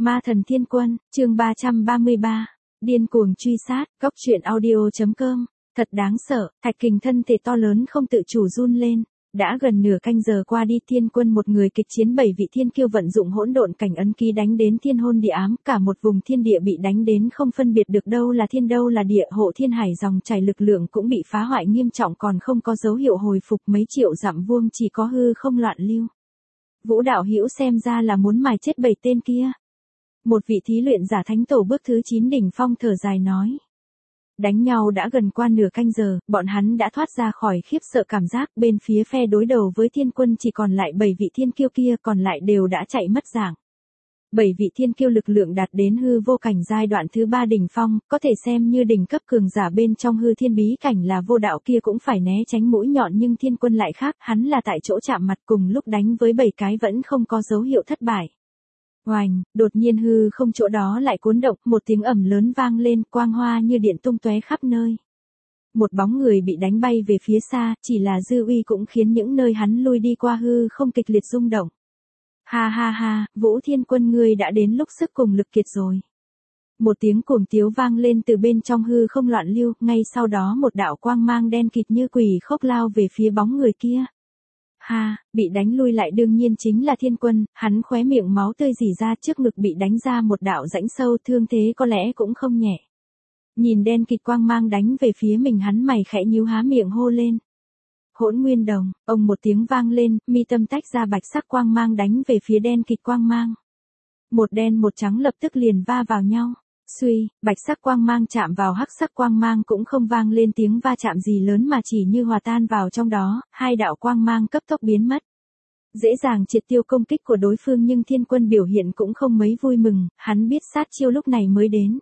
Ma thần thiên quân, chương 333. Điên cuồng truy sát, góc truyện audio.com. Thật đáng sợ, Thạch Kình thân thể to lớn không tự chủ run lên. Đã gần nửa canh giờ qua đi, thiên quân một người kịch chiến 7 vị thiên kiêu vận dụng hỗn độn cảnh ấn ký đánh đến thiên hôn địa ám, cả một vùng thiên địa bị đánh đến không phân biệt được đâu là thiên đâu là địa, hộ thiên hải dòng chảy lực lượng cũng bị phá hoại nghiêm trọng, còn không có dấu hiệu hồi phục, mấy triệu dặm vuông chỉ có hư không loạn lưu. Vũ đạo hữu xem ra là muốn mài chết 7 tên kia. Một vị thí luyện giả thánh tổ bước thứ 9 đỉnh phong thở dài nói. Đánh nhau đã gần qua nửa canh giờ, bọn hắn đã thoát ra khỏi khiếp sợ cảm giác, bên phía phe đối đầu với thiên quân chỉ còn lại 7 vị thiên kiêu kia, còn lại đều đã chạy mất dạng. 7 vị thiên kiêu lực lượng đạt đến hư vô cảnh giai đoạn thứ 3 đỉnh phong, có thể xem như đỉnh cấp cường giả bên trong hư thiên bí cảnh là vô đạo kia cũng phải né tránh mũi nhọn, nhưng thiên quân lại khác, hắn là tại chỗ chạm mặt cùng lúc đánh với 7 cái vẫn không có dấu hiệu thất bại. Oành, đột nhiên hư không chỗ đó lại cuốn động, một tiếng ầm lớn vang lên, quang hoa như điện tung tóe khắp nơi. Một bóng người bị đánh bay về phía xa, chỉ là dư uy cũng khiến những nơi hắn lui đi qua hư không kịch liệt rung động. Ha ha ha, Vũ Thiên Quân ngươi đã đến lúc sức cùng lực kiệt rồi. Một tiếng cuồng tiếu vang lên từ bên trong hư không loạn lưu, ngay sau đó một đạo quang mang đen kịt như quỷ khốc lao về phía bóng người kia. Ha, bị đánh lui lại đương nhiên chính là thiên quân, hắn khóe miệng máu tươi rỉ ra, trước ngực bị đánh ra một đạo rãnh sâu, thương thế có lẽ cũng không nhẹ. Nhìn đen kịt quang mang đánh về phía mình, hắn mày khẽ nhíu há miệng hô lên. Hỗn nguyên đồng, ông một tiếng vang lên, mi tâm tách ra bạch sắc quang mang đánh về phía đen kịt quang mang. Một đen một trắng lập tức liền va vào nhau. Suy, bạch sắc quang mang chạm vào hắc sắc quang mang cũng không vang lên tiếng va chạm gì lớn mà chỉ như hòa tan vào trong đó, hai đạo quang mang cấp tốc biến mất. Dễ dàng triệt tiêu công kích của đối phương, nhưng thiên quân biểu hiện cũng không mấy vui mừng, hắn biết sát chiêu lúc này mới đến.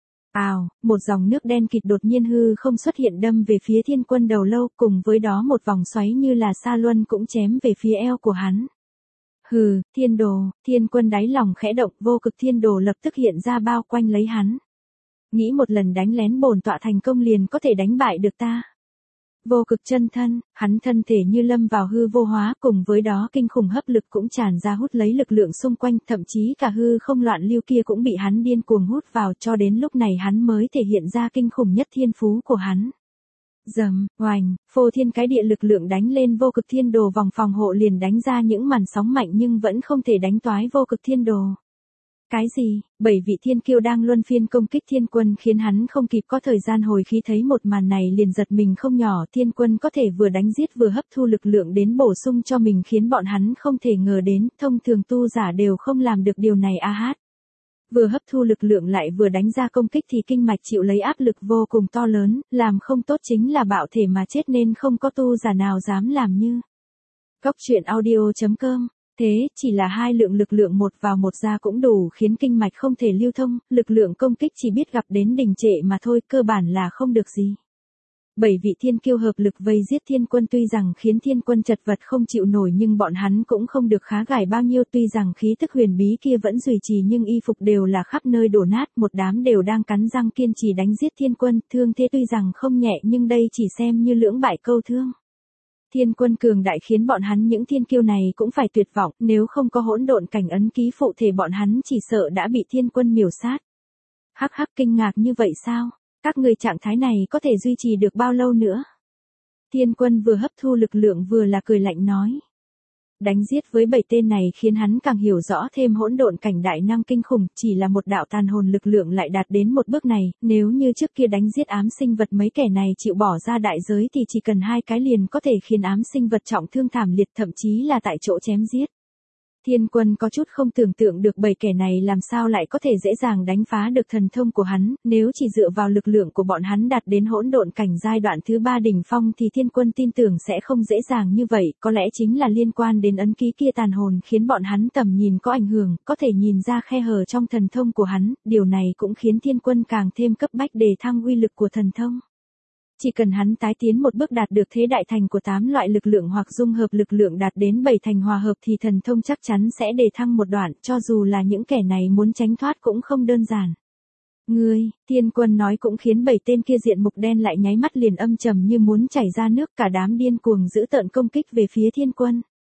Ào, một dòng nước đen kịt đột nhiên hư không xuất hiện đâm về phía thiên quân đầu lâu, cùng với đó một vòng xoáy như là sa luân cũng chém về phía eo của hắn. Hừ, thiên đồ, thiên quân đáy lòng khẽ động, vô cực thiên đồ lập tức hiện ra bao quanh lấy hắn. Nghĩ một lần đánh lén bổn tọa thành công liền có thể đánh bại được ta. Vô cực chân thân, hắn thân thể như lâm vào hư vô hóa, cùng với đó kinh khủng hấp lực cũng tràn ra hút lấy lực lượng xung quanh, thậm chí cả hư không loạn lưu kia cũng bị hắn điên cuồng hút vào, cho đến lúc này hắn mới thể hiện ra kinh khủng nhất thiên phú của hắn. Dầm, oành, phô thiên cái địa lực lượng đánh lên vô cực thiên đồ, vòng phòng hộ liền đánh ra những màn sóng mạnh nhưng vẫn không thể đánh toái vô cực thiên đồ. Cái gì? 7 vị thiên kiêu đang luân phiên công kích thiên quân khiến hắn không kịp có thời gian hồi khí, thấy một màn này liền giật mình không nhỏ, thiên quân có thể vừa đánh giết vừa hấp thu lực lượng đến bổ sung cho mình khiến bọn hắn không thể ngờ đến, thông thường tu giả đều không làm được điều này a hát. Vừa hấp thu lực lượng lại vừa đánh ra công kích thì kinh mạch chịu lấy áp lực vô cùng to lớn, làm không tốt chính là bạo thể mà chết, nên không có tu giả nào dám làm như. Góc truyện audio.com. Thế, chỉ là hai lượng lực lượng một vào một ra cũng đủ khiến kinh mạch không thể lưu thông, lực lượng công kích chỉ biết gặp đến đình trệ mà thôi, cơ bản là không được gì. 7 vị thiên kiêu hợp lực vây giết thiên quân, tuy rằng khiến thiên quân chật vật không chịu nổi nhưng bọn hắn cũng không được khá gài bao nhiêu, tuy rằng khí tức huyền bí kia vẫn duy trì nhưng y phục đều là khắp nơi đổ nát, một đám đều đang cắn răng kiên trì đánh giết thiên quân, thương thế tuy rằng không nhẹ nhưng đây chỉ xem như lưỡng bại câu thương. Thiên quân cường đại khiến bọn hắn những thiên kiêu này cũng phải tuyệt vọng, nếu không có hỗn độn cảnh ấn ký phụ thể bọn hắn chỉ sợ đã bị thiên quân miểu sát. Hắc hắc, kinh ngạc như vậy sao? Các người trạng thái này có thể duy trì được bao lâu nữa? Thiên quân vừa hấp thu lực lượng vừa là cười lạnh nói. Đánh giết với 7 tên này khiến hắn càng hiểu rõ thêm hỗn độn cảnh đại năng kinh khủng, chỉ là một đạo tàn hồn lực lượng lại đạt đến một bước này, nếu như trước kia đánh giết ám sinh vật mấy kẻ này chịu bỏ ra đại giới thì chỉ cần 2 cái liền có thể khiến ám sinh vật trọng thương thảm liệt, thậm chí là tại chỗ chém giết. Thiên quân có chút không tưởng tượng được 7 kẻ này làm sao lại có thể dễ dàng đánh phá được thần thông của hắn, nếu chỉ dựa vào lực lượng của bọn hắn đạt đến hỗn độn cảnh giai đoạn thứ 3 đỉnh phong thì thiên quân tin tưởng sẽ không dễ dàng như vậy, có lẽ chính là liên quan đến ấn ký kia tàn hồn khiến bọn hắn tầm nhìn có ảnh hưởng, có thể nhìn ra khe hở trong thần thông của hắn, điều này cũng khiến thiên quân càng thêm cấp bách đề thăng uy lực của thần thông. Chỉ cần hắn tái tiến một bước đạt được thế đại thành của 8 loại lực lượng hoặc dung hợp lực lượng đạt đến 7 thành hòa hợp thì thần thông chắc chắn sẽ đề thăng một đoạn, cho dù là những kẻ này muốn tránh thoát cũng không đơn giản. Ngươi, thiên quân nói cũng khiến 7 tên kia diện mục đen lại nháy mắt liền âm trầm như muốn chảy ra nước, cả đám điên cuồng giữ tợn công kích về phía thiên quân.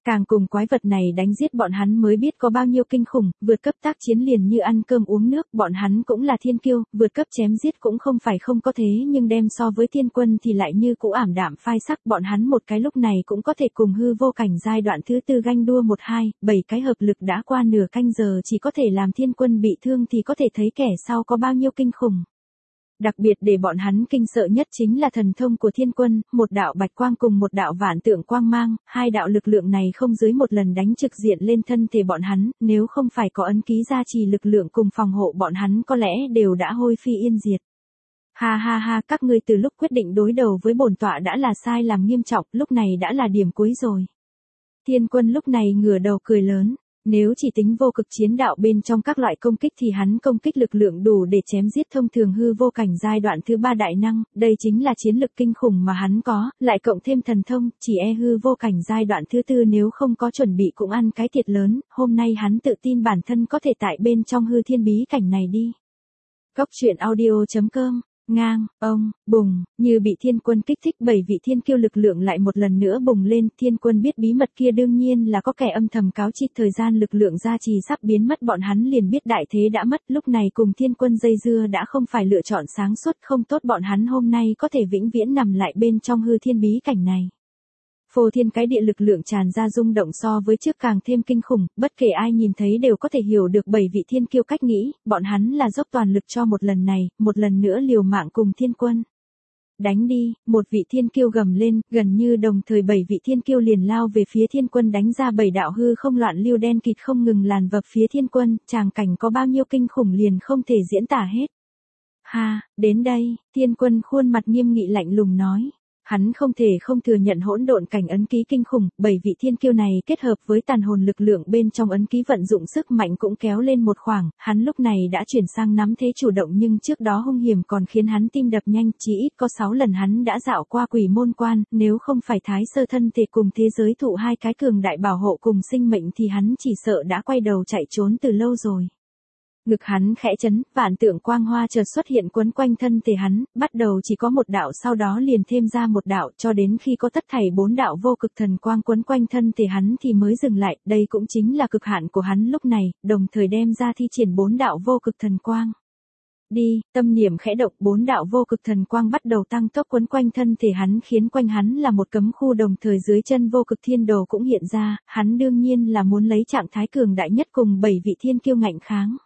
Càng cùng quái vật này đánh giết bọn hắn mới biết có bao nhiêu kinh khủng, vượt cấp tác chiến liền như ăn cơm uống nước, bọn hắn cũng là thiên kiêu, vượt cấp chém giết cũng không phải không có thế nhưng đem so với thiên quân thì lại như cũ ảm đạm phai sắc, bọn hắn một cái lúc này cũng có thể cùng hư vô cảnh giai đoạn thứ tư ganh đua 1-2, 7 cái hợp lực đã qua nửa canh giờ chỉ có thể làm thiên quân bị thương thì có thể thấy kẻ sau có bao nhiêu kinh khủng. Đặc biệt để bọn hắn kinh sợ nhất chính là thần thông của thiên quân, một đạo bạch quang cùng một đạo vạn tượng quang mang, hai đạo lực lượng này không dưới một lần đánh trực diện lên thân thể bọn hắn, nếu không phải có ấn ký gia trì lực lượng cùng phòng hộ bọn hắn có lẽ đều đã hôi phi yên diệt. Ha ha ha, các ngươi từ lúc quyết định đối đầu với bổn tọa đã là sai làm nghiêm trọng, lúc này đã là điểm cuối rồi. Thiên quân lúc này ngửa đầu cười lớn. Nếu chỉ tính vô cực chiến đạo bên trong các loại công kích thì hắn công kích lực lượng đủ để chém giết thông thường hư vô cảnh giai đoạn thứ 3 đại năng, đây chính là chiến lực kinh khủng mà hắn có, lại cộng thêm thần thông, chỉ hư vô cảnh giai đoạn thứ 4 nếu không có chuẩn bị cũng ăn cái thiệt lớn, hôm nay hắn tự tin bản thân có thể tại bên trong hư thiên bí cảnh này đi. Góc truyện audio.com Ngang, bùng, như bị thiên quân kích thích 7 vị thiên kiêu lực lượng lại một lần nữa bùng lên, thiên quân biết bí mật kia đương nhiên là có kẻ âm thầm cáo chi thời gian lực lượng gia trì sắp biến mất bọn hắn liền biết đại thế đã mất, lúc này cùng thiên quân dây dưa đã không phải lựa chọn sáng suốt không tốt bọn hắn hôm nay có thể vĩnh viễn nằm lại bên trong hư thiên bí cảnh này. Phô thiên cái địa lực lượng tràn ra rung động so với trước càng thêm kinh khủng, bất kể ai nhìn thấy đều có thể hiểu được 7 vị thiên kiêu cách nghĩ, bọn hắn là dốc toàn lực cho một lần này, một lần nữa liều mạng cùng thiên quân. Đánh đi, một vị thiên kiêu gầm lên, gần như đồng thời 7 vị thiên kiêu liền lao về phía thiên quân đánh ra 7 đạo hư không loạn lưu đen kịt không ngừng làn vập phía thiên quân, tràng cảnh có bao nhiêu kinh khủng liền không thể diễn tả hết. Ha, đến đây, thiên quân khuôn mặt nghiêm nghị lạnh lùng nói. Hắn không thể không thừa nhận hỗn độn cảnh ấn ký kinh khủng, 7 vị thiên kiêu này kết hợp với tàn hồn lực lượng bên trong ấn ký vận dụng sức mạnh cũng kéo lên một khoảng, hắn lúc này đã chuyển sang nắm thế chủ động nhưng trước đó hung hiểm còn khiến hắn tim đập nhanh, chỉ ít có 6 lần hắn đã dạo qua quỷ môn quan, nếu không phải thái sơ thân thể cùng thế giới thụ hai cái cường đại bảo hộ cùng sinh mệnh thì hắn chỉ sợ đã quay đầu chạy trốn từ lâu rồi. Ngực hắn khẽ chấn, vạn tượng quang hoa chợt xuất hiện quấn quanh thân thể hắn, bắt đầu chỉ có một đạo sau đó liền thêm ra một đạo cho đến khi có tất thảy 4 đạo vô cực thần quang quấn quanh thân thể hắn thì mới dừng lại, đây cũng chính là cực hạn của hắn lúc này, đồng thời đem ra thi triển 4 đạo vô cực thần quang. Đi, tâm niệm khẽ động 4 đạo vô cực thần quang bắt đầu tăng tốc quấn quanh thân thể hắn khiến quanh hắn là một cấm khu đồng thời dưới chân vô cực thiên đồ cũng hiện ra, hắn đương nhiên là muốn lấy trạng thái cường đại nhất cùng 7 vị thiên kiêu ngạnh kháng.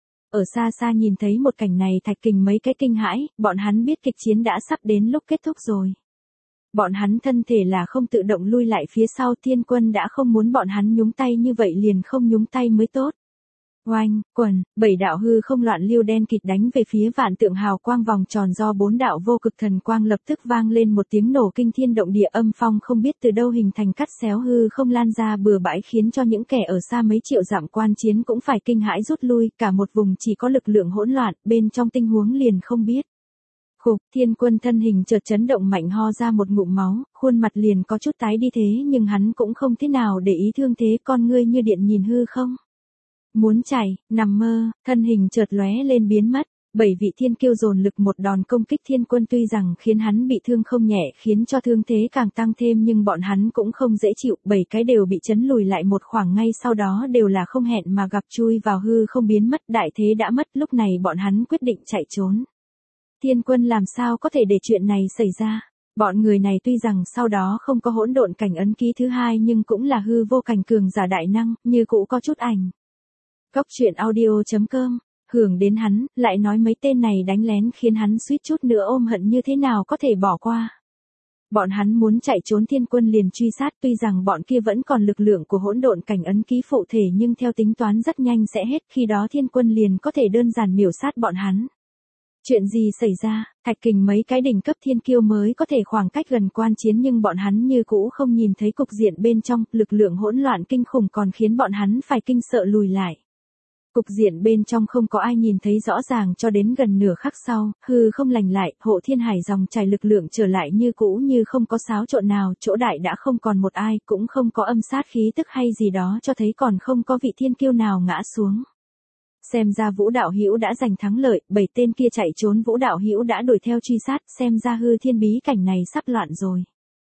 Ở xa xa nhìn thấy một cảnh này Thạch Kình mấy cái kinh hãi, bọn hắn biết kịch chiến đã sắp đến lúc kết thúc rồi. Bọn hắn thân thể là không tự động lui lại phía sau thiên quân đã không muốn bọn hắn nhúng tay như vậy liền không nhúng tay mới tốt. Oanh, quần, 7 đạo hư không loạn lưu đen kịt đánh về phía vạn tượng hào quang vòng tròn do 4 đạo vô cực thần quang lập tức vang lên một tiếng nổ kinh thiên động địa âm phong không biết từ đâu hình thành cắt xéo hư không lan ra bừa bãi khiến cho những kẻ ở xa mấy triệu dặm quan chiến cũng phải kinh hãi rút lui, cả một vùng chỉ có lực lượng hỗn loạn, bên trong tình huống liền không biết. Khục, thiên quân thân hình chợt chấn động mạnh ho ra một ngụm máu, khuôn mặt liền có chút tái đi thế nhưng hắn cũng không thế nào để ý thương thế con ngươi như điện nhìn hư không. Muốn chạy, nằm mơ, thân hình chợt lóe lên biến mất, 7 vị thiên kiêu dồn lực một đòn công kích thiên quân tuy rằng khiến hắn bị thương không nhẹ khiến cho thương thế càng tăng thêm nhưng bọn hắn cũng không dễ chịu, 7 cái đều bị chấn lùi lại một khoảng ngay sau đó đều là không hẹn mà gặp chui vào hư không biến mất đại thế đã mất lúc này bọn hắn quyết định chạy trốn. Thiên quân làm sao có thể để chuyện này xảy ra? Bọn người này tuy rằng sau đó không có hỗn độn cảnh ấn ký thứ hai nhưng cũng là hư vô cảnh cường giả đại năng, như cũ có chút ảnh. Góc truyện audio.com, hưởng đến hắn, lại nói mấy tên này đánh lén khiến hắn suýt chút nữa ôm hận như thế nào có thể bỏ qua. Bọn hắn muốn chạy trốn thiên quân liền truy sát tuy rằng bọn kia vẫn còn lực lượng của hỗn độn cảnh ấn ký phụ thể nhưng theo tính toán rất nhanh sẽ hết khi đó thiên quân liền có thể đơn giản miểu sát bọn hắn. Chuyện gì xảy ra, Thạch Kình mấy cái đỉnh cấp thiên kiêu mới có thể khoảng cách gần quan chiến nhưng bọn hắn như cũ không nhìn thấy cục diện bên trong, lực lượng hỗn loạn kinh khủng còn khiến bọn hắn phải kinh sợ lùi lại. Cục diện bên trong không có ai nhìn thấy rõ ràng cho đến gần nửa khắc sau, hư không lành lại, hộ thiên hải dòng chảy lực lượng trở lại như cũ như không có xáo trộn nào, chỗ đại đã không còn một ai, cũng không có âm sát khí tức hay gì đó cho thấy còn không có vị thiên kiêu nào ngã xuống. Xem ra Vũ Đạo Hữu đã giành thắng lợi, 7 tên kia chạy trốn Vũ Đạo Hữu đã đuổi theo truy sát, xem ra hư thiên bí cảnh này sắp loạn rồi.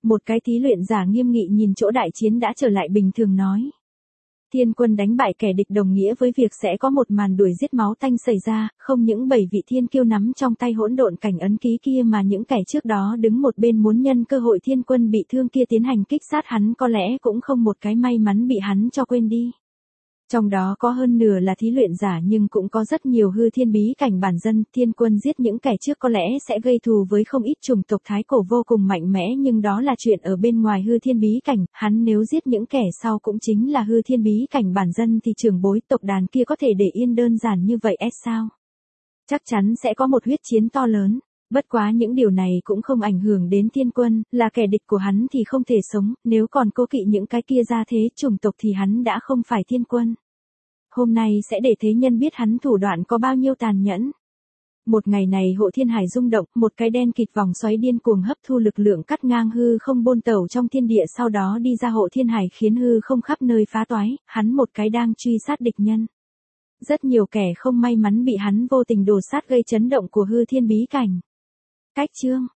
Một cái thí luyện giả nghiêm nghị nhìn chỗ đại chiến đã trở lại bình thường nói. Thiên quân đánh bại kẻ địch đồng nghĩa với việc sẽ có một màn đuổi giết máu tanh xảy ra, không những 7 vị thiên kiêu nắm trong tay hỗn độn cảnh ấn ký kia mà những kẻ trước đó đứng một bên muốn nhân cơ hội thiên quân bị thương kia tiến hành kích sát hắn có lẽ cũng không một cái may mắn bị hắn cho quên đi. Trong đó có hơn nửa là thí luyện giả nhưng cũng có rất nhiều hư thiên bí cảnh bản dân, thiên quân giết những kẻ trước có lẽ sẽ gây thù với không ít chủng tộc thái cổ vô cùng mạnh mẽ nhưng đó là chuyện ở bên ngoài hư thiên bí cảnh, hắn nếu giết những kẻ sau cũng chính là hư thiên bí cảnh bản dân thì trưởng bối tộc đàn kia có thể để yên đơn giản như vậy sao? Chắc chắn sẽ có một huyết chiến to lớn. Bất quá những điều này cũng không ảnh hưởng đến thiên quân, là kẻ địch của hắn thì không thể sống, nếu còn cố kỵ những cái kia ra thế chủng tộc thì hắn đã không phải thiên quân. Hôm nay sẽ để thế nhân biết hắn thủ đoạn có bao nhiêu tàn nhẫn. Một ngày này hộ thiên hải rung động, một cái đen kịt vòng xoáy điên cuồng hấp thu lực lượng cắt ngang hư không bôn tẩu trong thiên địa sau đó đi ra hộ thiên hải khiến hư không khắp nơi phá toái, hắn một cái đang truy sát địch nhân. Rất nhiều kẻ không may mắn bị hắn vô tình đổ sát gây chấn động của hư thiên bí cảnh. Cách chương